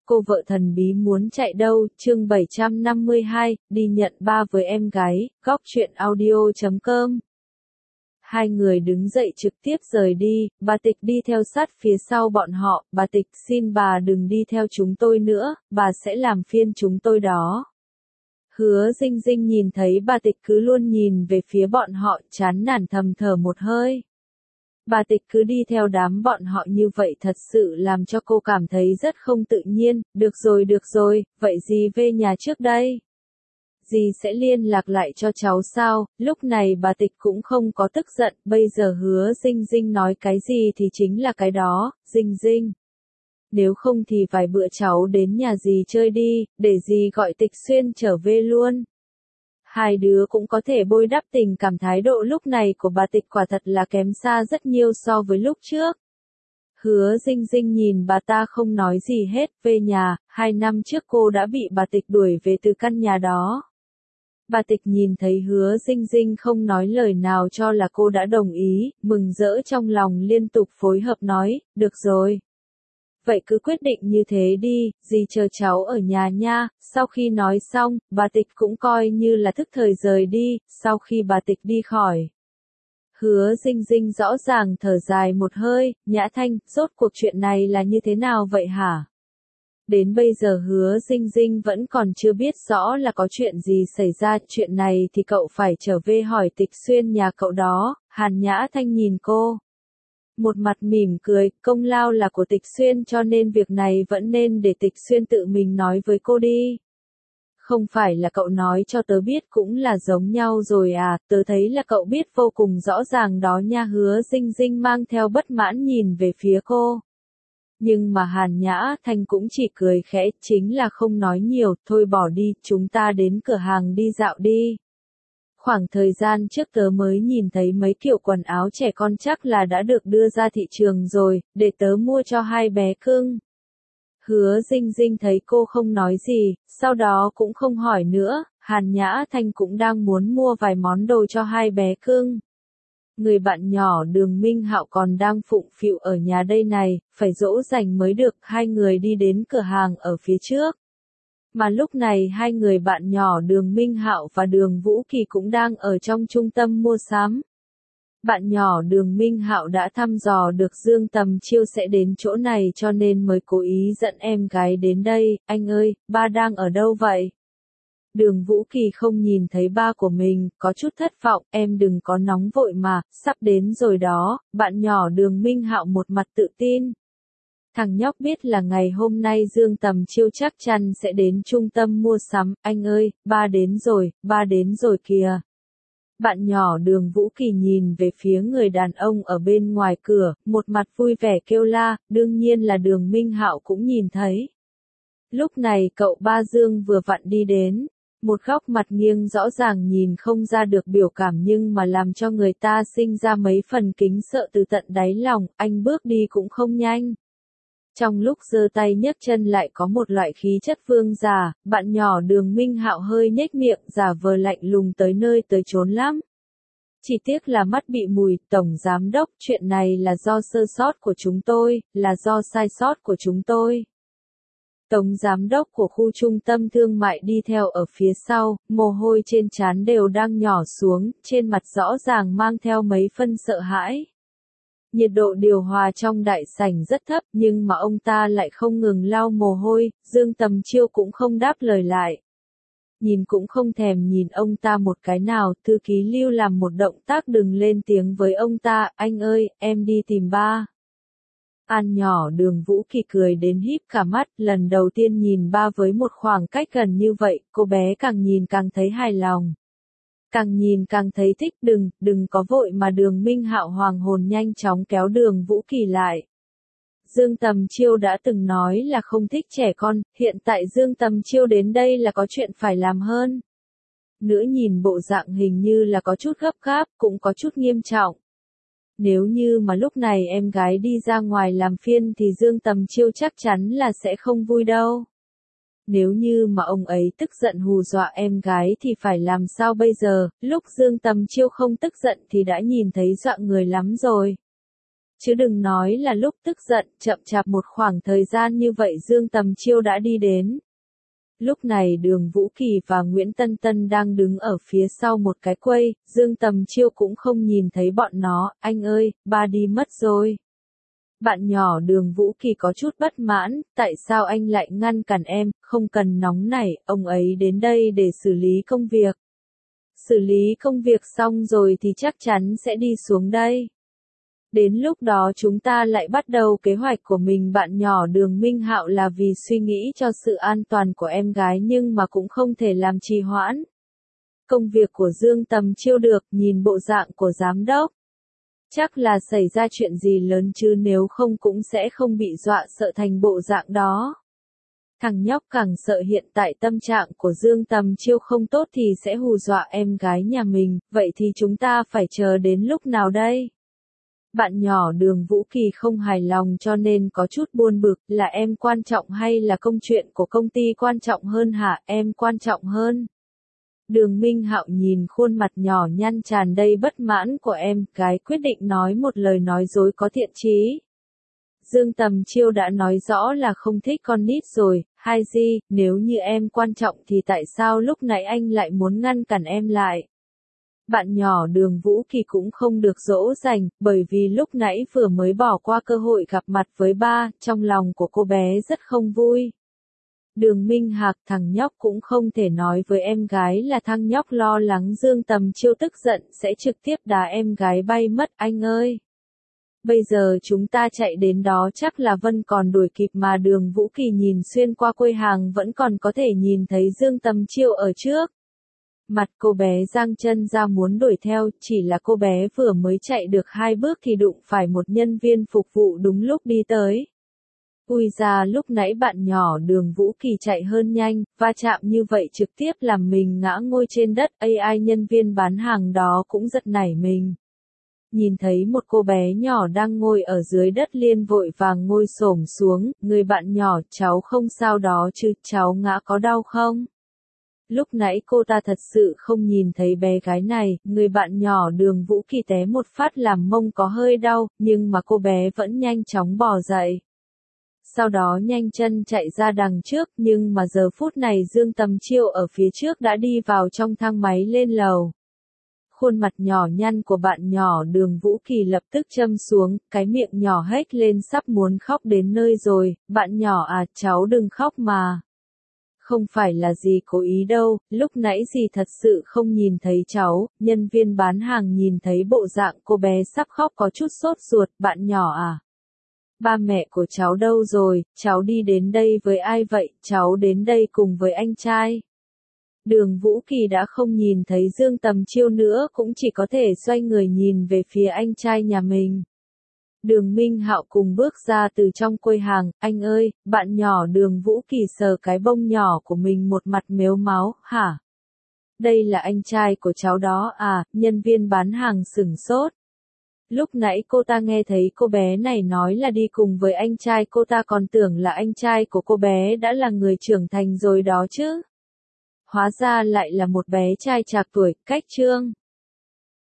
cô vợ thần bí muốn chạy đâu, chương 752, đi nhận ba với em gái, góc truyện audio.com. Hai người đứng dậy trực tiếp rời đi, bà Tịch đi theo sát phía sau bọn họ, bà Tịch xin bà đừng đi theo chúng tôi nữa, bà sẽ làm phiền chúng tôi đó. Hứa Dinh Dinh nhìn thấy bà Tịch cứ luôn nhìn về phía bọn họ, chán nản thầm thở một hơi. Bà Tịch cứ đi theo đám bọn họ như vậy thật sự làm cho cô cảm thấy rất không tự nhiên, được rồi, vậy dì về nhà trước đây. Dì sẽ liên lạc lại cho cháu sao, lúc này bà Tịch cũng không có tức giận, bây giờ Hứa Dinh Dinh nói cái gì thì chính là cái đó, Dinh Dinh. Nếu không thì vài bữa cháu đến nhà dì chơi đi, để dì gọi Tịch Xuyên trở về luôn. Hai đứa cũng có thể bồi đắp tình cảm, thái độ lúc này của bà Tịch quả thật là kém xa rất nhiều so với lúc trước. Hứa Dinh Dinh nhìn bà ta không nói gì hết, về nhà, 2 năm trước cô đã bị bà Tịch đuổi về từ căn nhà đó. Bà Tịch nhìn thấy Hứa Dinh Dinh không nói lời nào cho là cô đã đồng ý, mừng rỡ trong lòng liên tục phối hợp nói, được rồi. Vậy cứ quyết định như thế đi, dì chờ cháu ở nhà nha. Sau khi nói xong, bà Tịch cũng coi như là thức thời rời đi, sau khi bà Tịch đi khỏi. Hứa Dinh Dinh rõ ràng thở dài một hơi, Nhã Thanh, rốt cuộc chuyện này là như thế nào vậy hả? Đến bây giờ Hứa Dinh Dinh vẫn còn chưa biết rõ là có chuyện gì xảy ra, chuyện này thì cậu phải trở về hỏi Tịch Xuyên nhà cậu đó. Hàn Nhã Thanh nhìn cô. Một mặt mỉm cười, công lao là của Tịch Xuyên cho nên việc này vẫn nên để Tịch Xuyên tự mình nói với cô đi. Không phải là cậu nói cho tớ biết cũng là giống nhau rồi à, tớ thấy là cậu biết vô cùng rõ ràng đó nha. Hứa Dinh Dinh mang theo bất mãn nhìn về phía cô. Nhưng mà Hàn Nhã Thanh cũng chỉ cười khẽ, chính là không nói nhiều, thôi bỏ đi, chúng ta đến cửa hàng đi dạo đi. Khoảng thời gian trước tớ mới nhìn thấy mấy kiểu quần áo trẻ con chắc là đã được đưa ra thị trường rồi, để tớ mua cho hai bé cưng. Hứa Dinh Dinh thấy cô không nói gì, sau đó cũng không hỏi nữa, Hàn Nhã Thanh cũng đang muốn mua vài món đồ cho hai bé cưng. Người bạn nhỏ Đường Minh Hạo còn đang phụng phịu ở nhà đây này, phải dỗ dành mới được, hai người đi đến cửa hàng ở phía trước. Mà lúc này hai người bạn nhỏ Đường Minh Hạo và Đường Vũ Kỳ cũng đang ở trong trung tâm mua sắm. Bạn nhỏ Đường Minh Hạo đã thăm dò được Dương Tầm Chiêu sẽ đến chỗ này cho nên mới cố ý dẫn em gái đến đây. Anh ơi, ba đang ở đâu vậy? Đường Vũ Kỳ không nhìn thấy ba của mình, có chút thất vọng, em đừng có nóng vội mà, sắp đến rồi đó. Bạn nhỏ Đường Minh Hạo một mặt tự tin. Thằng nhóc biết là ngày hôm nay Dương Tầm Chiêu chắc chắn sẽ đến trung tâm mua sắm. Anh ơi, ba đến rồi kìa. Bạn nhỏ Đường Vũ Kỳ nhìn về phía người đàn ông ở bên ngoài cửa, một mặt vui vẻ kêu la, đương nhiên là Đường Minh Hạo cũng nhìn thấy. Lúc này cậu ba Dương vừa vặn đi đến, một góc mặt nghiêng rõ ràng nhìn không ra được biểu cảm nhưng mà làm cho người ta sinh ra mấy phần kính sợ từ tận đáy lòng, anh bước đi cũng không nhanh. Trong lúc giơ tay nhấc chân lại có một loại khí chất vương giả, bạn nhỏ Đường Minh Hạo hơi nhếch miệng, giả vờ lạnh lùng tới nơi tới chốn lắm. Chỉ tiếc là mắt bị mùi, Tổng Giám Đốc, chuyện này là do sơ sót của chúng tôi, là do sai sót của chúng tôi. Tổng Giám Đốc của khu trung tâm thương mại đi theo ở phía sau, mồ hôi trên trán đều đang nhỏ xuống, trên mặt rõ ràng mang theo mấy phân sợ hãi. Nhiệt độ điều hòa trong đại sảnh rất thấp nhưng mà ông ta lại không ngừng lau mồ hôi, Dương Tầm Chiêu cũng không đáp lời lại. Nhìn cũng không thèm nhìn ông ta một cái nào, thư ký Lưu làm một động tác đừng lên tiếng với ông ta, anh ơi, em đi tìm ba. An nhỏ Đường Vũ Kỳ cười đến híp cả mắt, lần đầu tiên nhìn ba với một khoảng cách gần như vậy, cô bé càng nhìn càng thấy hài lòng. Càng nhìn càng thấy thích, đừng có vội mà. Đường Minh Hạo hoàng hồn nhanh chóng kéo Đường Vũ Kỳ lại. Dương Tầm Chiêu đã từng nói là không thích trẻ con, hiện tại Dương Tầm Chiêu đến đây là có chuyện phải làm hơn. Nữ nhìn bộ dạng hình như là có chút gấp gáp, cũng có chút nghiêm trọng. Nếu như mà lúc này em gái đi ra ngoài làm phiền thì Dương Tầm Chiêu chắc chắn là sẽ không vui đâu. Nếu như mà ông ấy tức giận hù dọa em gái thì phải làm sao bây giờ, lúc Dương Tầm Chiêu không tức giận thì đã nhìn thấy dọa người lắm rồi. Chứ đừng nói là lúc tức giận, chậm chạp một khoảng thời gian như vậy Dương Tầm Chiêu đã đi đến. Lúc này Đường Vũ Kỳ và Nguyễn Tân Tân đang đứng ở phía sau một cái quầy, Dương Tầm Chiêu cũng không nhìn thấy bọn nó, anh ơi, ba đi mất rồi. Bạn nhỏ Đường Vũ Kỳ có chút bất mãn, tại sao anh lại ngăn cản em, không cần nóng nảy, ông ấy đến đây để xử lý công việc. Xử lý công việc xong rồi thì chắc chắn sẽ đi xuống đây. Đến lúc đó chúng ta lại bắt đầu kế hoạch của mình. Bạn nhỏ Đường Minh Hạo là vì suy nghĩ cho sự an toàn của em gái nhưng mà cũng không thể làm trì hoãn. Công việc của Dương Tầm Chiêu được, nhìn bộ dạng của giám đốc. Chắc là xảy ra chuyện gì lớn chứ nếu không cũng sẽ không bị dọa sợ thành bộ dạng đó. Thằng nhóc càng sợ hiện tại tâm trạng của Dương Tầm Chiêu không tốt thì sẽ hù dọa em gái nhà mình, vậy thì chúng ta phải chờ đến lúc nào đây? Bạn nhỏ Đường Vũ Kỳ không hài lòng cho nên có chút buồn bực, là em quan trọng hay là công chuyện của công ty quan trọng hơn hả? Em quan trọng hơn. Đường Minh Hạo nhìn khuôn mặt nhỏ nhăn tràn đầy bất mãn của em gái, quyết định nói một lời nói dối có thiện chí. Dương Tầm Chiêu đã nói rõ là không thích con nít rồi, hai gì, nếu như em quan trọng thì tại sao lúc nãy anh lại muốn ngăn cản em lại? Bạn nhỏ Đường Vũ Kỳ cũng không được dỗ dành, bởi vì lúc nãy vừa mới bỏ qua cơ hội gặp mặt với ba, trong lòng của cô bé rất không vui. Đường Minh Hạc, thằng nhóc cũng không thể nói với em gái là thằng nhóc lo lắng Dương Tầm Chiêu tức giận sẽ trực tiếp đá em gái bay mất, anh ơi. Bây giờ chúng ta chạy đến đó chắc là Vân còn đuổi kịp mà. Đường Vũ Kỳ nhìn xuyên qua quầy hàng vẫn còn có thể nhìn thấy Dương Tầm Chiêu ở trước. Mặt cô bé giang chân ra muốn đuổi theo, chỉ là cô bé vừa mới chạy được 2 bước thì đụng phải một nhân viên phục vụ đúng lúc đi tới. Ui ra lúc nãy bạn nhỏ Đường Vũ Kỳ chạy hơn nhanh, va chạm như vậy trực tiếp làm mình ngã ngồi trên đất. AI nhân viên bán hàng đó cũng giật nảy mình. Nhìn thấy một cô bé nhỏ đang ngồi ở dưới đất liền vội vàng ngồi xổm xuống, người bạn nhỏ, cháu không sao đó chứ, cháu ngã có đau không? Lúc nãy cô ta thật sự không nhìn thấy bé gái này, người bạn nhỏ Đường Vũ Kỳ té một phát làm mông có hơi đau, nhưng mà cô bé vẫn nhanh chóng bò dậy. Sau đó nhanh chân chạy ra đằng trước, nhưng mà giờ phút này Dương Tầm Chiêu ở phía trước đã đi vào trong thang máy lên lầu. Khuôn mặt nhỏ nhăn của bạn nhỏ Đường Vũ Kỳ lập tức châm xuống, cái miệng nhỏ hét lên sắp muốn khóc đến nơi rồi. Bạn nhỏ à, cháu đừng khóc mà. Không phải là gì cố ý đâu, lúc nãy gì thật sự không nhìn thấy cháu. Nhân viên bán hàng nhìn thấy bộ dạng cô bé sắp khóc có chút sốt ruột. Bạn nhỏ à, ba mẹ của cháu đâu rồi, cháu đi đến đây với ai vậy? Cháu đến đây cùng với anh trai. Đường Vũ Kỳ đã không nhìn thấy Dương Tầm Chiêu nữa, cũng chỉ có thể xoay người nhìn về phía anh trai nhà mình. Đường Minh Hạo cùng bước ra từ trong quầy hàng, anh ơi, bạn nhỏ Đường Vũ Kỳ sờ cái bông nhỏ của mình một mặt mếu máu, hả? Đây là anh trai của cháu đó à? Nhân viên bán hàng sửng sốt. Lúc nãy cô ta nghe thấy cô bé này nói là đi cùng với anh trai, cô ta còn tưởng là anh trai của cô bé đã là người trưởng thành rồi đó chứ. Hóa ra lại là một bé trai trạc tuổi, cách trương.